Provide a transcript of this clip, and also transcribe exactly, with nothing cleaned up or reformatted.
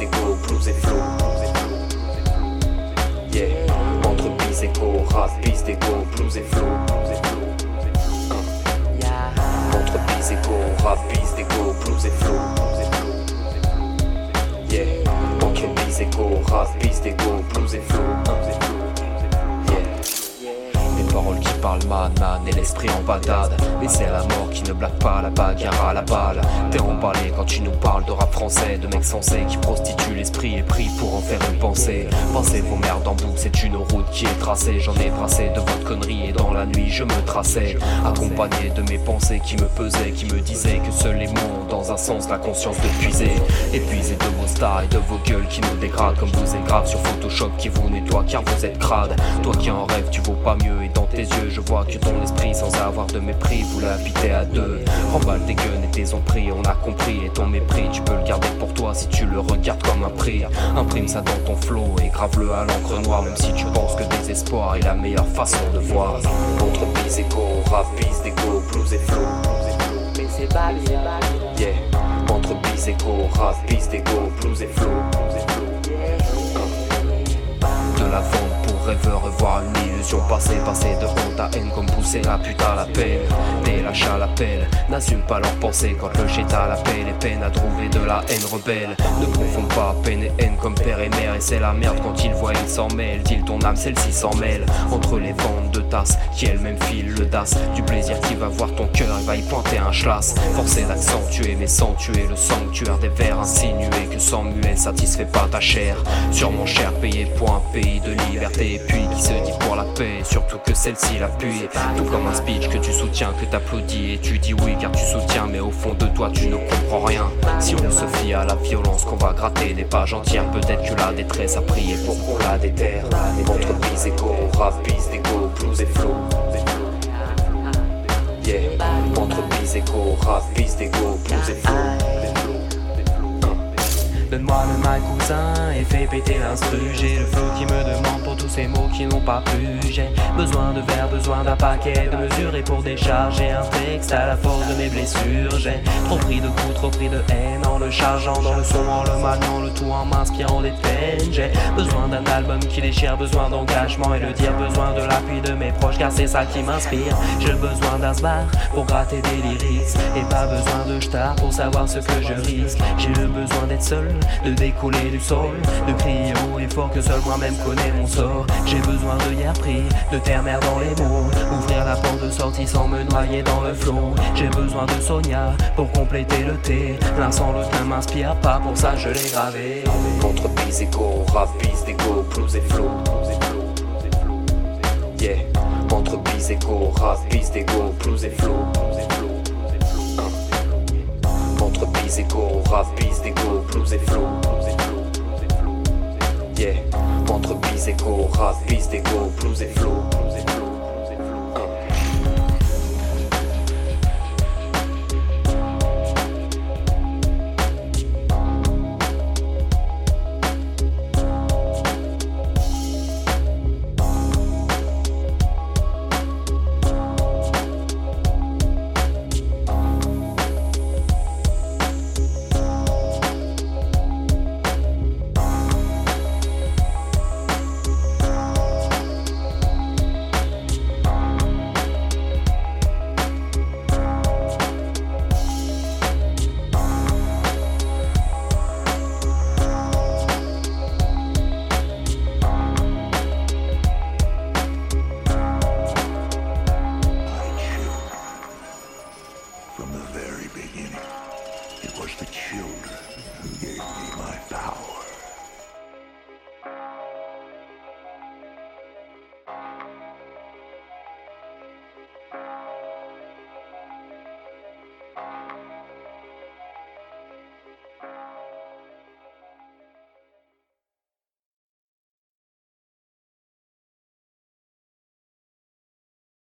d'égo, blues et flow. Yeah, entre bis égo, rap, bis d'égo, blues et flow. Entre bis égo, rap, bis d'égo, blues et flow. Yeah, entre bis égo, rap, bis d'égo, blues et flow. Les paroles qui parlent man man et l'esprit en badade. Mais c'est la mort qui ne blague pas, la bagarre à la balle. T'es emballé quand tu nous parles de rap français, de mecs sensés qui prostituent l'esprit et prient pour en faire une pensée. Pensez vos merdes en boucle, c'est une route qui est tracée. J'en ai brassé de votre connerie et dans la nuit je me traçais, accompagné de mes pensées qui me pesaient, qui me disaient que seuls les mots ont dans un sens la conscience de puiser. Épuisé de vos stars et de vos gueules qui nous dégradent, comme vous êtes grave sur Photoshop qui vous nettoie car vous êtes crade. Toi qui en rêves tu vaux pas mieux et dans tes yeux je vois que ton esprit sans avoir de mépris vous l'habitez à deux. Remballe tes guns et tes empris, on a compris. Et ton mépris tu peux le garder pour toi si tu le regardes comme un prix. Imprime ça dans ton flow et grave-le à l'encre noire, même si tu penses que désespoir est la meilleure façon de voir. Entre bis égo, rap, bis d'égo, blues et flow. Mais c'est pas bien. Yeah, entre bis égo, rap, bis d'égo, blues et flow. De la vente pour rêveur revoir une illusion passée, passer de honte à haine comme pousser la pute à la peine. Dès l'achat l'appel, n'assume pas leurs pensées quand le jet à la paix. Les peines à trouver de la haine rebelle. Ne confond pas peine et haine comme père et mère. Et c'est la merde quand ils voient, ils s'en mêlent. Dis ton âme, celle-ci s'en mêle. Entre les ventes de tasses qui elles-mêmes filent le das. Du plaisir qui va voir ton cœur, il va y pointer un schlass. Forcer d'accentuer mais sans tuer le sanctuaire des vers insinués que sans muet satisfait pas ta chair. Sur mon cher payé pour un pays de liberté, et puis qui se dit pour la paix, surtout que celle-ci l'appuie. Tout comme un speech que tu soutiens, que t'applaudis et tu dis oui car tu soutiens, mais au fond de toi tu ne comprends rien. Si on se fie à la violence qu'on va gratter des pages entières, peut-être que la détresse a prié pour qu'on la déterre. Entre bis égo, rap, bis d'égo, blues et flow. Yeah, entre bis égo, rap, bis d'égo, blues et flow. Donne-moi le mic cousin et fais péter l'instru. J'ai le flow qui me demande pour tous ces mots qui n'ont pas plu. J'ai besoin de verre, besoin d'un paquet de mesures. Et pour décharger un texte à la force de mes blessures, j'ai trop pris de coups, trop pris de haine en le chargeant dans le son, en le maniant, le tout en m'inspirant des peines. J'ai besoin d'un album qui déchire, besoin d'engagement et le dire, besoin de l'appui de mes proches car c'est ça qui m'inspire. J'ai besoin d'un sbar pour gratter des lyrics et pas besoin de star pour savoir ce que je risque. J'ai le besoin d'être seul, de décoller du sol, de crier haut et fort que seul moi-même connais mon sort. J'ai besoin de hier pris, de terre mère dans les mots, ouvrir la porte de sortie sans me noyer dans le flot. J'ai besoin de Sonia pour compléter le thé, l'un sans l'autre ne m'inspire pas, pour ça je l'ai gravé. Entre bis égo, rap, bis d'égo, blues et flow. Yeah, entre bis égo, rap, bis d'égo, blues et flow. Entre bis égo, rap, bis d'égo, blues et flow. Yeah, entre bis égo, rap, bis d'égo, blues et flow.